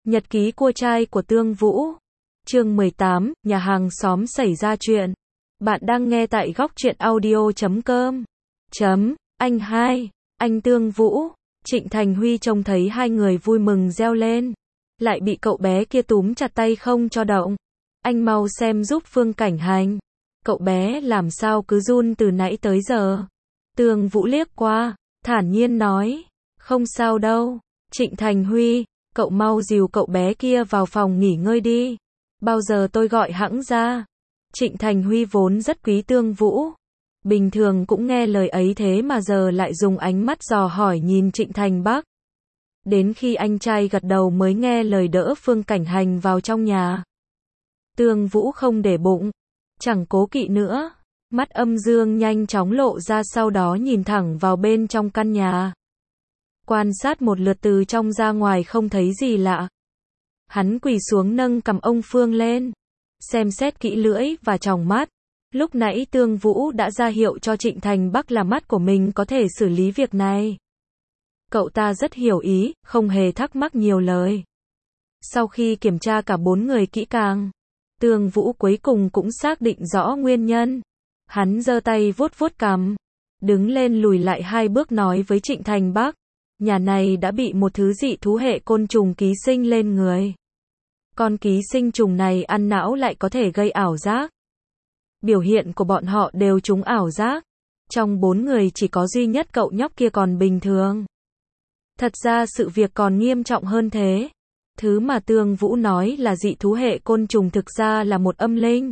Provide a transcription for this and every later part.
Nhật ký cua trai của Tương Vũ. Chương 18, nhà hàng xóm xảy ra chuyện. Bạn đang nghe tại góc truyện audio.com. Anh hai, anh Tương Vũ, Trịnh Thành Huy trông thấy hai người vui mừng reo lên. Lại bị cậu bé kia túm chặt tay không cho động. Anh mau xem giúp Phương Cảnh Hành. Cậu bé làm sao cứ run từ nãy tới giờ. Tương Vũ liếc qua, thản nhiên nói, không sao đâu. Trịnh Thành Huy, cậu mau dìu cậu bé kia vào phòng nghỉ ngơi đi. Bao giờ tôi gọi hãng ra. Trịnh Thành Huy vốn rất quý Tương Vũ. Bình thường cũng nghe lời ấy thế mà giờ lại dùng ánh mắt dò hỏi nhìn Trịnh Thành Bắc. Đến khi anh trai gật đầu mới nghe lời đỡ Phương Cảnh Hành vào trong nhà. Tương Vũ không để bụng, chẳng cố kỵ nữa. Mắt âm dương nhanh chóng lộ ra sau đó nhìn thẳng vào bên trong căn nhà. Quan sát một lượt từ trong ra ngoài không thấy gì lạ. Hắn quỳ xuống nâng cằm ông Phương lên. Xem xét kỹ lưỡi và tròng mắt. Lúc nãy Tương Vũ đã ra hiệu cho Trịnh Thành Bắc là mắt của mình có thể xử lý việc này. Cậu ta rất hiểu ý, không hề thắc mắc nhiều lời. Sau khi kiểm tra cả bốn người kỹ càng, Tương Vũ cuối cùng cũng xác định rõ nguyên nhân. Hắn giơ tay vuốt vuốt cằm, đứng lên lùi lại hai bước nói với Trịnh Thành Bắc. Nhà này đã bị một thứ dị thú hệ côn trùng ký sinh lên người. Con ký sinh trùng này ăn não lại có thể gây ảo giác. Biểu hiện của bọn họ đều trúng ảo giác. Trong bốn người chỉ có duy nhất cậu nhóc kia còn bình thường. Thật ra sự việc còn nghiêm trọng hơn thế. Thứ mà Tương Vũ nói là dị thú hệ côn trùng thực ra là một âm linh.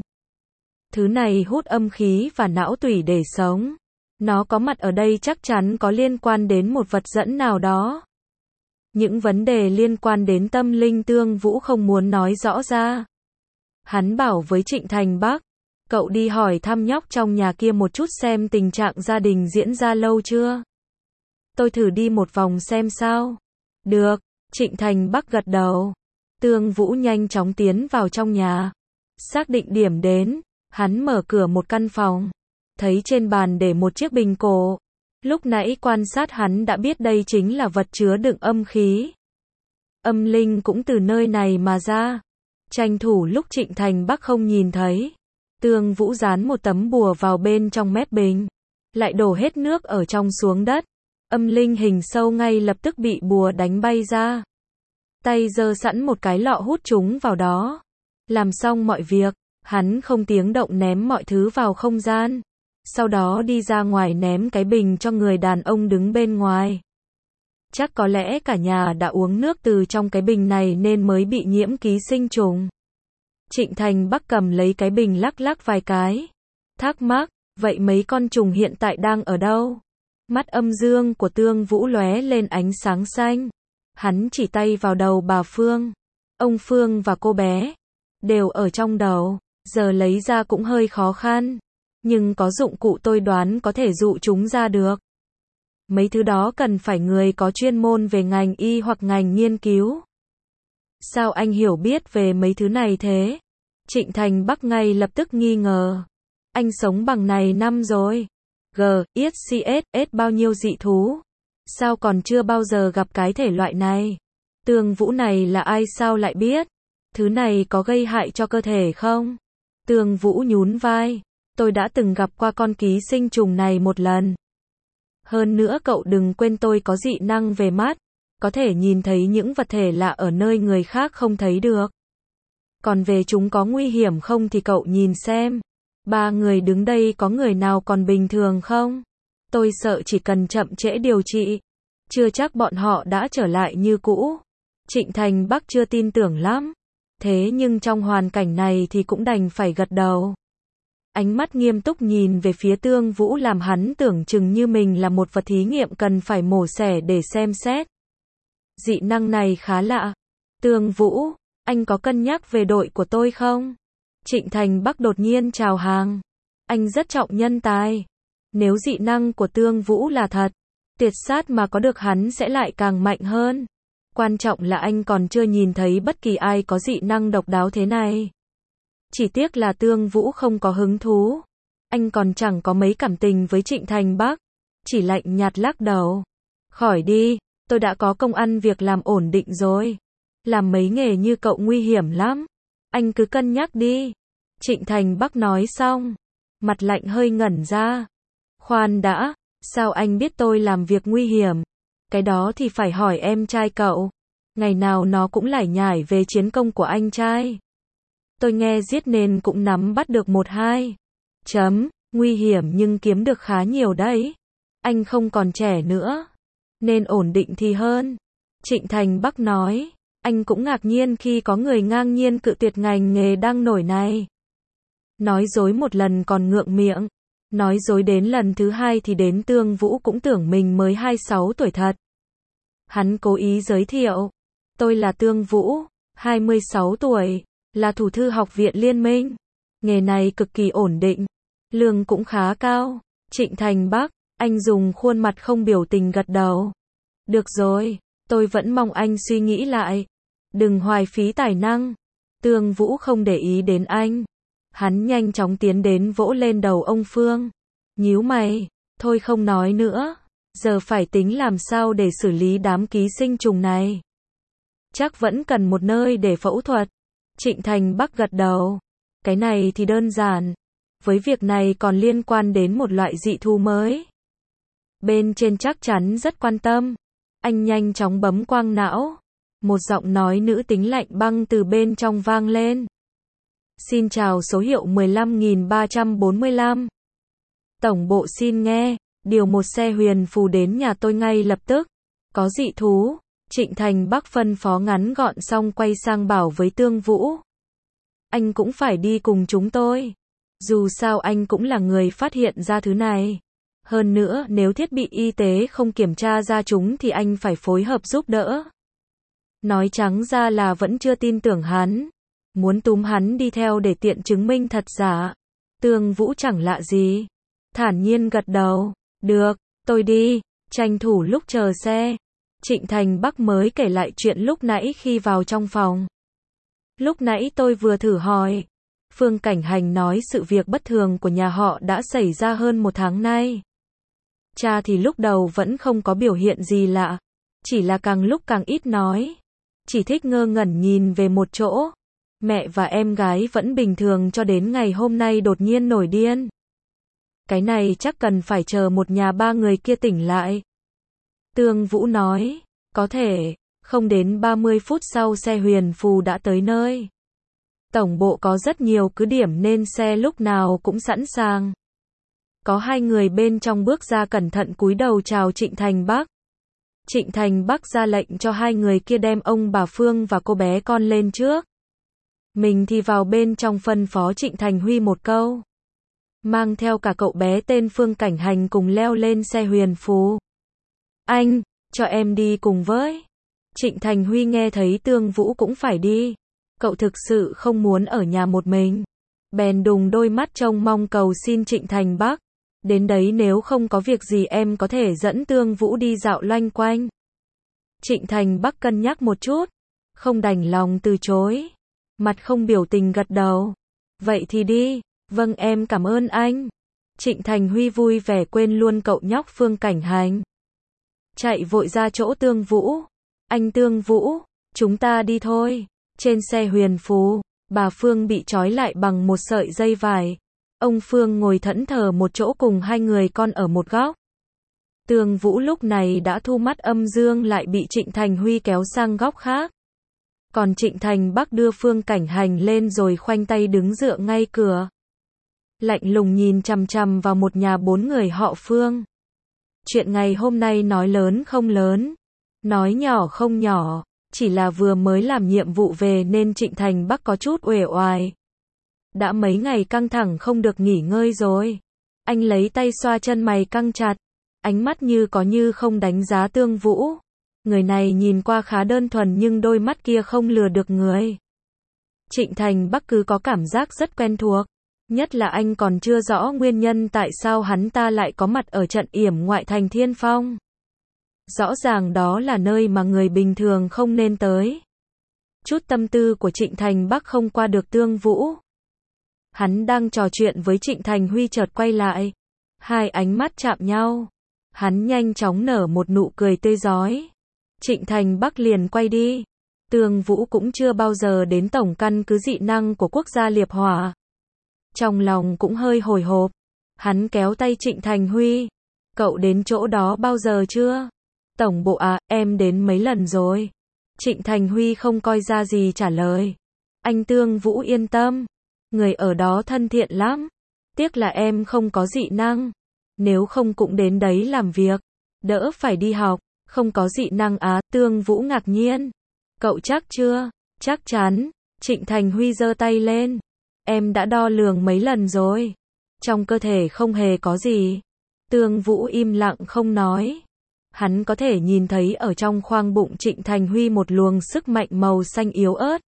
Thứ này hút âm khí và não tủy để sống. Nó có mặt ở đây chắc chắn có liên quan đến một vật dẫn nào đó. Những vấn đề liên quan đến tâm linh Tương Vũ không muốn nói rõ ra. Hắn bảo với Trịnh Thành Bắc, cậu đi hỏi thăm nhóc trong nhà kia một chút xem tình trạng gia đình diễn ra lâu chưa. Tôi thử đi một vòng xem sao. Được, Trịnh Thành Bắc gật đầu. Tương Vũ nhanh chóng tiến vào trong nhà. Xác định điểm đến, hắn mở cửa một căn phòng. Thấy trên bàn để một chiếc bình cổ. Lúc nãy quan sát hắn đã biết đây chính là vật chứa đựng âm khí. Âm linh cũng từ nơi này mà ra. Tranh thủ lúc Trịnh Thành Bắc không nhìn thấy. Tương Vũ dán một tấm bùa vào bên trong mép bình. Lại đổ hết nước ở trong xuống đất. Âm linh hình sâu ngay lập tức bị bùa đánh bay ra. Tay giơ sẵn một cái lọ hút chúng vào đó. Làm xong mọi việc, hắn không tiếng động ném mọi thứ vào không gian. Sau đó đi ra ngoài ném cái bình cho người đàn ông đứng bên ngoài. Chắc có lẽ cả nhà đã uống nước từ trong cái bình này nên mới bị nhiễm ký sinh trùng. Trịnh Thành Bắc cầm lấy cái bình lắc lắc vài cái. Thắc mắc, vậy mấy con trùng hiện tại đang ở đâu? Mắt âm dương của Tương Vũ lóe lên ánh sáng xanh. Hắn chỉ tay vào đầu bà Phương. Ông Phương và cô bé đều ở trong đầu, giờ lấy ra cũng hơi khó khăn. Nhưng có dụng cụ tôi đoán có thể dụ chúng ra được. Mấy thứ đó cần phải người có chuyên môn về ngành y hoặc ngành nghiên cứu. Sao anh hiểu biết về mấy thứ này thế? Trịnh Thành Bắc ngay lập tức nghi ngờ. Anh sống bằng này năm rồi. GXCS bao nhiêu dị thú? Sao còn chưa bao giờ gặp cái thể loại này? Tương Vũ này là ai sao lại biết? Thứ này có gây hại cho cơ thể không? Tương Vũ nhún vai. Tôi đã từng gặp qua con ký sinh trùng này một lần. Hơn nữa cậu đừng quên tôi có dị năng về mắt. Có thể nhìn thấy những vật thể lạ ở nơi người khác không thấy được. Còn về chúng có nguy hiểm không thì cậu nhìn xem. Ba người đứng đây có người nào còn bình thường không? Tôi sợ chỉ cần chậm trễ điều trị. Chưa chắc bọn họ đã trở lại như cũ. Trịnh Thành Bắc chưa tin tưởng lắm. Thế nhưng trong hoàn cảnh này thì cũng đành phải gật đầu. Ánh mắt nghiêm túc nhìn về phía Tương Vũ làm hắn tưởng chừng như mình là một vật thí nghiệm cần phải mổ xẻ để xem xét. Dị năng này khá lạ. Tương Vũ, anh có cân nhắc về đội của tôi không? Trịnh Thành Bắc đột nhiên chào hàng. Anh rất trọng nhân tài. Nếu dị năng của Tương Vũ là thật, tuyệt sát mà có được hắn sẽ lại càng mạnh hơn. Quan trọng là anh còn chưa nhìn thấy bất kỳ ai có dị năng độc đáo thế này. Chỉ tiếc là Tương Vũ không có hứng thú. Anh còn chẳng có mấy cảm tình với Trịnh Thành Bắc. Chỉ lạnh nhạt lắc đầu. Khỏi đi, tôi đã có công ăn việc làm ổn định rồi. Làm mấy nghề như cậu nguy hiểm lắm. Anh cứ cân nhắc đi. Trịnh Thành Bắc nói xong. Mặt lạnh hơi ngẩn ra. Khoan đã, sao anh biết tôi làm việc nguy hiểm? Cái đó thì phải hỏi em trai cậu. Ngày nào nó cũng lải nhải về chiến công của anh trai. Tôi nghe giết nên cũng nắm bắt được một hai. Nguy hiểm nhưng kiếm được khá nhiều đấy. Anh không còn trẻ nữa, nên ổn định thì hơn. Trịnh Thành Bắc nói. Anh cũng ngạc nhiên khi có người ngang nhiên cự tuyệt ngành nghề đang nổi này. Nói dối một lần còn ngượng miệng. Nói dối đến lần thứ hai thì đến Tương Vũ cũng tưởng mình mới 26 tuổi thật. Hắn cố ý giới thiệu. Tôi là Tương Vũ, 26 tuổi, là thủ thư học viện Liên minh. Nghề này cực kỳ ổn định. Lương cũng khá cao. Trịnh Thành Bắc, anh dùng khuôn mặt không biểu tình gật đầu. Được rồi, tôi vẫn mong anh suy nghĩ lại. Đừng hoài phí tài năng. Tương Vũ không để ý đến anh. Hắn nhanh chóng tiến đến vỗ lên đầu ông Phương. Nhíu mày, thôi không nói nữa. Giờ phải tính làm sao để xử lý đám ký sinh trùng này. Chắc vẫn cần một nơi để phẫu thuật. Trịnh Thành Bắc gật đầu. Cái này thì đơn giản. Với việc này còn liên quan đến một loại dị thú mới. Bên trên chắc chắn rất quan tâm. Anh nhanh chóng bấm quang não. Một giọng nói nữ tính lạnh băng từ bên trong vang lên. Xin chào số hiệu 15.345. Tổng bộ xin nghe, điều một xe huyền phù đến nhà tôi ngay lập tức. Có dị thú. Trịnh Thành Bắc phân phó ngắn gọn xong quay sang bảo với Tương Vũ. Anh cũng phải đi cùng chúng tôi. Dù sao anh cũng là người phát hiện ra thứ này. Hơn nữa nếu thiết bị y tế không kiểm tra ra chúng thì anh phải phối hợp giúp đỡ. Nói trắng ra là vẫn chưa tin tưởng hắn. Muốn túm hắn đi theo để tiện chứng minh thật giả. Tương Vũ chẳng lạ gì. Thản nhiên gật đầu. Được, tôi đi. Tranh thủ lúc chờ xe. Trịnh Thành Bắc mới kể lại chuyện lúc nãy khi vào trong phòng. Lúc nãy tôi vừa thử hỏi. Phương Cảnh Hành nói sự việc bất thường của nhà họ đã xảy ra hơn một tháng nay. Cha thì lúc đầu vẫn không có biểu hiện gì lạ. Chỉ là càng lúc càng ít nói. Chỉ thích ngơ ngẩn nhìn về một chỗ. Mẹ và em gái vẫn bình thường cho đến ngày hôm nay đột nhiên nổi điên. Cái này chắc cần phải chờ một nhà ba người kia tỉnh lại. Tương Vũ nói. Có thể. Không đến 30 phút sau xe huyền phù đã tới nơi. Tổng bộ có rất nhiều cứ điểm nên xe lúc nào cũng sẵn sàng. Có hai người bên trong bước ra cẩn thận cúi đầu chào Trịnh Thành Bắc. Trịnh Thành Bắc ra lệnh cho hai người kia đem ông bà Phương và cô bé con lên trước. Mình thì vào bên trong phân phó Trịnh Thành Huy một câu. Mang theo cả cậu bé tên Phương Cảnh Hành cùng leo lên xe huyền phù. Anh, cho em đi cùng với. Trịnh Thành Huy nghe thấy Tương Vũ cũng phải đi. Cậu thực sự không muốn ở nhà một mình. Bèn đùng đôi mắt trông mong cầu xin Trịnh Thành Bắc. Đến đấy nếu không có việc gì em có thể dẫn Tương Vũ đi dạo loanh quanh. Trịnh Thành Bắc cân nhắc một chút. Không đành lòng từ chối. Mặt không biểu tình gật đầu. Vậy thì đi. Vâng em cảm ơn anh. Trịnh Thành Huy vui vẻ quên luôn cậu nhóc Phương Cảnh Hành. Chạy vội ra chỗ Tương Vũ. Anh Tương Vũ, chúng ta đi thôi. Trên xe huyền phù, bà Phương bị trói lại bằng một sợi dây vải. Ông Phương ngồi thẫn thờ một chỗ cùng hai người con ở một góc. Tương Vũ lúc này đã thu mắt âm dương lại bị Trịnh Thành Huy kéo sang góc khác. Còn Trịnh Thành Bắc đưa Phương Cảnh Hành lên rồi khoanh tay đứng dựa ngay cửa. Lạnh lùng nhìn chằm chằm vào một nhà bốn người họ Phương. Chuyện ngày hôm nay nói lớn không lớn, nói nhỏ không nhỏ, chỉ là vừa mới làm nhiệm vụ về nên Trịnh Thành Bắc có chút uể oải. Đã mấy ngày căng thẳng không được nghỉ ngơi rồi. Anh lấy tay xoa chân mày căng chặt, ánh mắt như có như không đánh giá Tương Vũ. Người này nhìn qua khá đơn thuần nhưng đôi mắt kia không lừa được người. Trịnh Thành Bắc cứ có cảm giác rất quen thuộc. Nhất là anh còn chưa rõ nguyên nhân tại sao hắn ta lại có mặt ở trận yểm ngoại thành Thiên Phong. Rõ ràng đó là nơi mà người bình thường không nên tới. Chút tâm tư của Trịnh Thành Bắc không qua được Tương Vũ. Hắn đang trò chuyện với Trịnh Thành Huy chợt quay lại. Hai ánh mắt chạm nhau. Hắn nhanh chóng nở một nụ cười tươi rói. Trịnh Thành Bắc liền quay đi. Tương Vũ cũng chưa bao giờ đến tổng căn cứ dị năng của quốc gia Liệp Hỏa. Trong lòng cũng hơi hồi hộp. Hắn kéo tay Trịnh Thành Huy. Cậu đến chỗ đó bao giờ chưa? Tổng bộ à, em đến mấy lần rồi. Trịnh Thành Huy không coi ra gì trả lời. Anh Tương Vũ yên tâm. Người ở đó thân thiện lắm. Tiếc là em không có dị năng. Nếu không cũng đến đấy làm việc. Đỡ phải đi học. Không có dị năng á, Tương Vũ ngạc nhiên. Cậu chắc chưa? Chắc chắn. Trịnh Thành Huy giơ tay lên. Em đã đo lường mấy lần rồi. Trong cơ thể không hề có gì. Tương Vũ im lặng không nói. Hắn có thể nhìn thấy ở trong khoang bụng Trịnh Thành Huy một luồng sức mạnh màu xanh yếu ớt.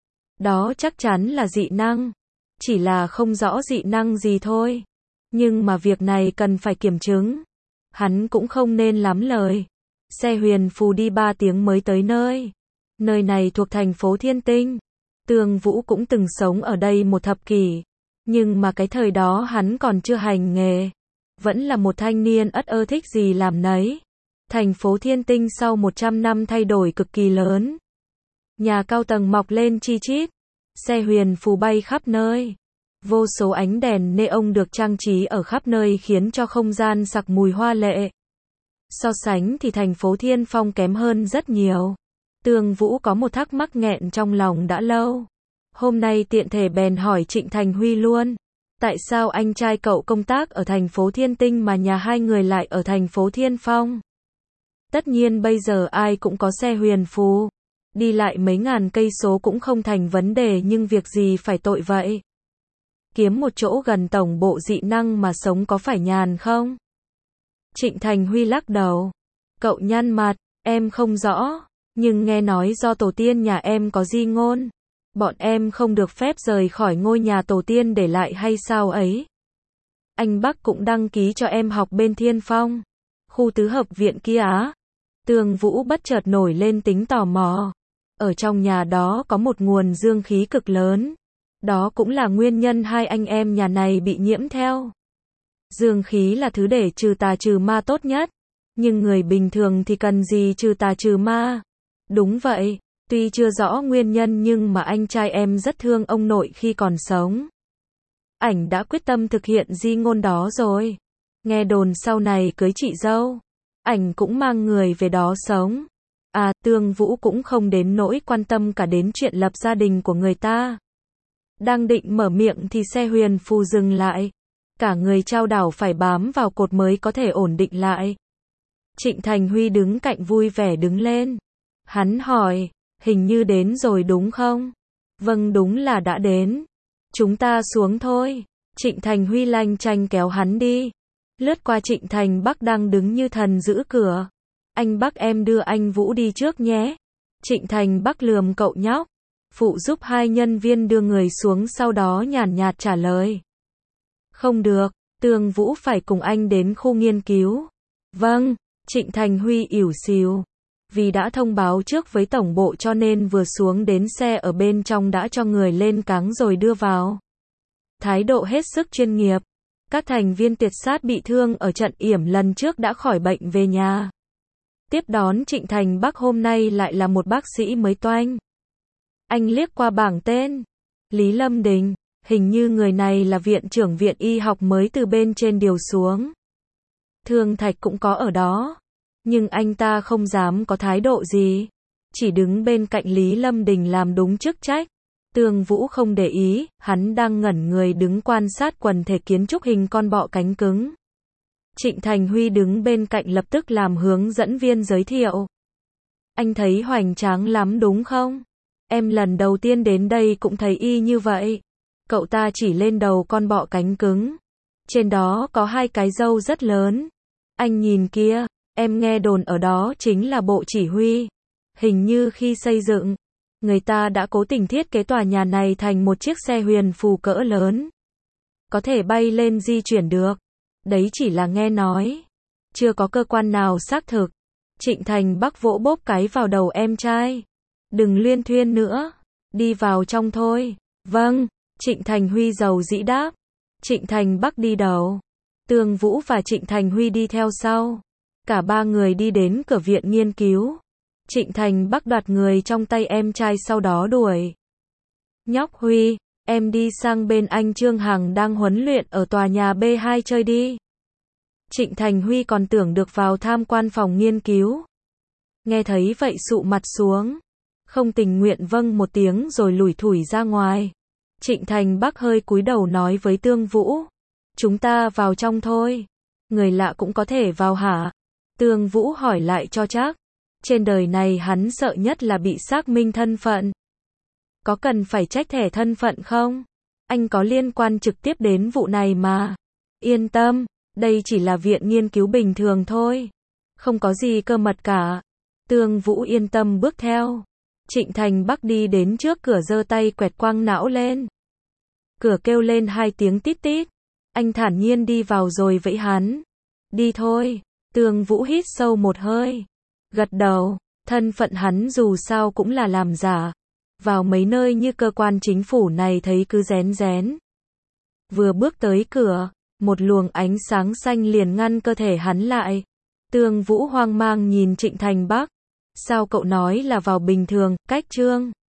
Đó chắc chắn là dị năng. Chỉ là không rõ dị năng gì thôi. Nhưng mà việc này cần phải kiểm chứng. Hắn cũng không nên lắm lời. Xe huyền phù đi 3 tiếng mới tới nơi. Nơi này thuộc thành phố Thiên Tinh. Tương Vũ cũng từng sống ở đây một thập kỷ. Nhưng mà cái thời đó hắn còn chưa hành nghề. Vẫn là một thanh niên ất ơ thích gì làm nấy. Thành phố Thiên Tinh sau 100 năm thay đổi cực kỳ lớn. Nhà cao tầng mọc lên chi chít. Xe huyền phù bay khắp nơi. Vô số ánh đèn neon được trang trí ở khắp nơi khiến cho không gian sặc mùi hoa lệ. So sánh thì thành phố Thiên Phong kém hơn rất nhiều. Tương Vũ có một thắc mắc nghẹn trong lòng đã lâu. Hôm nay tiện thể bèn hỏi Trịnh Thành Huy luôn. Tại sao anh trai cậu công tác ở thành phố Thiên Tinh mà nhà hai người lại ở thành phố Thiên Phong? Tất nhiên bây giờ ai cũng có xe huyền phù. Đi lại mấy ngàn cây số cũng không thành vấn đề nhưng việc gì phải tội vậy? Kiếm một chỗ gần tổng bộ dị năng mà sống có phải nhàn không? Trịnh Thành Huy lắc đầu. Cậu nhăn mặt, em không rõ. Nhưng nghe nói do tổ tiên nhà em có di ngôn. Bọn em không được phép rời khỏi ngôi nhà tổ tiên để lại hay sao ấy? Anh Bắc cũng đăng ký cho em học bên Thiên Phong. Khu tứ hợp viện kia á. Tương Vũ bất chợt nổi lên tính tò mò. Ở trong nhà đó có một nguồn dương khí cực lớn. Đó cũng là nguyên nhân hai anh em nhà này bị nhiễm theo. Dương khí là thứ để trừ tà trừ ma tốt nhất. Nhưng người bình thường thì cần gì trừ tà trừ ma? Đúng vậy. Tuy chưa rõ nguyên nhân nhưng mà anh trai em rất thương ông nội khi còn sống. Ảnh đã quyết tâm thực hiện di ngôn đó rồi. Nghe đồn sau này cưới chị dâu. Ảnh cũng mang người về đó sống. À, Tương Vũ cũng không đến nỗi quan tâm cả đến chuyện lập gia đình của người ta. Đang định mở miệng thì xe huyền phù dừng lại. Cả người trao đảo phải bám vào cột mới có thể ổn định lại. Trịnh Thành Huy đứng cạnh vui vẻ đứng lên. Hắn hỏi, hình như đến rồi đúng không? Vâng đúng là đã đến. Chúng ta xuống thôi. Trịnh Thành Huy lanh chanh kéo hắn đi. Lướt qua Trịnh Thành Bắc đang đứng như thần giữ cửa. Anh Bắc em đưa anh Vũ đi trước nhé. Trịnh Thành Bắc lườm cậu nhóc. Phụ giúp hai nhân viên đưa người xuống sau đó nhàn nhạt trả lời. Không được, Tương Vũ phải cùng anh đến khu nghiên cứu. Vâng, Trịnh Thành Huy ỉu xìu. Vì đã thông báo trước với tổng bộ cho nên vừa xuống đến xe ở bên trong đã cho người lên cáng rồi đưa vào. Thái độ hết sức chuyên nghiệp. Các thành viên tiệt sát bị thương ở trận yểm lần trước đã khỏi bệnh về nhà. Tiếp đón Trịnh Thành Bắc hôm nay lại là một bác sĩ mới toanh. Anh liếc qua bảng tên. Lý Lâm Đình. Hình như người này là viện trưởng viện y học mới từ bên trên điều xuống. Thương Thạch cũng có ở đó. Nhưng anh ta không dám có thái độ gì. Chỉ đứng bên cạnh Lý Lâm Đình làm đúng chức trách. Tương Vũ không để ý, hắn đang ngẩn người đứng quan sát quần thể kiến trúc hình con bọ cánh cứng. Trịnh Thành Huy đứng bên cạnh lập tức làm hướng dẫn viên giới thiệu. Anh thấy hoành tráng lắm đúng không? Em lần đầu tiên đến đây cũng thấy y như vậy. Cậu ta chỉ lên đầu con bọ cánh cứng. Trên đó có hai cái râu rất lớn. Anh nhìn kia, em nghe đồn ở đó chính là bộ chỉ huy. Hình như khi xây dựng, người ta đã cố tình thiết kế tòa nhà này thành một chiếc xe huyền phù cỡ lớn. Có thể bay lên di chuyển được. Đấy chỉ là nghe nói. Chưa có cơ quan nào xác thực. Trịnh Thành Bắc vỗ bốp cái vào đầu em trai. Đừng luyên thuyên nữa. Đi vào trong thôi. Vâng. Trịnh Thành Huy giàu dĩ đáp. Trịnh Thành Bắc đi đầu. Tương Vũ và Trịnh Thành Huy đi theo sau. Cả ba người đi đến cửa viện nghiên cứu. Trịnh Thành Bắc đoạt người trong tay em trai sau đó đuổi. Nhóc Huy, em đi sang bên anh Trương Hằng đang huấn luyện ở tòa nhà B2 chơi đi. Trịnh Thành Huy còn tưởng được vào tham quan phòng nghiên cứu. Nghe thấy vậy sụ mặt xuống. Không tình nguyện vâng một tiếng rồi lủi thủi ra ngoài. Trịnh Thành Bắc hơi cúi đầu nói với Tương Vũ. Chúng ta vào trong thôi. Người lạ cũng có thể vào hả? Tương Vũ hỏi lại cho chắc. Trên đời này hắn sợ nhất là bị xác minh thân phận. Có cần phải trách thẻ thân phận không? Anh có liên quan trực tiếp đến vụ này mà. Yên tâm, đây chỉ là viện nghiên cứu bình thường thôi. Không có gì cơ mật cả. Tương Vũ yên tâm bước theo. Trịnh Thành Bắc đi đến trước cửa giơ tay quẹt quang não lên. Cửa kêu lên 2 tiếng tít tít. Anh thản nhiên đi vào rồi vẫy hắn. Đi thôi. Tương Vũ hít sâu một hơi. Gật đầu. Thân phận hắn dù sao cũng là làm giả. Vào mấy nơi như cơ quan chính phủ này thấy cứ rén rén. Vừa bước tới cửa, một luồng ánh sáng xanh liền ngăn cơ thể hắn lại. Tương Vũ hoang mang nhìn Trịnh Thành Bắc. Sao cậu nói là vào bình thường, cách Trương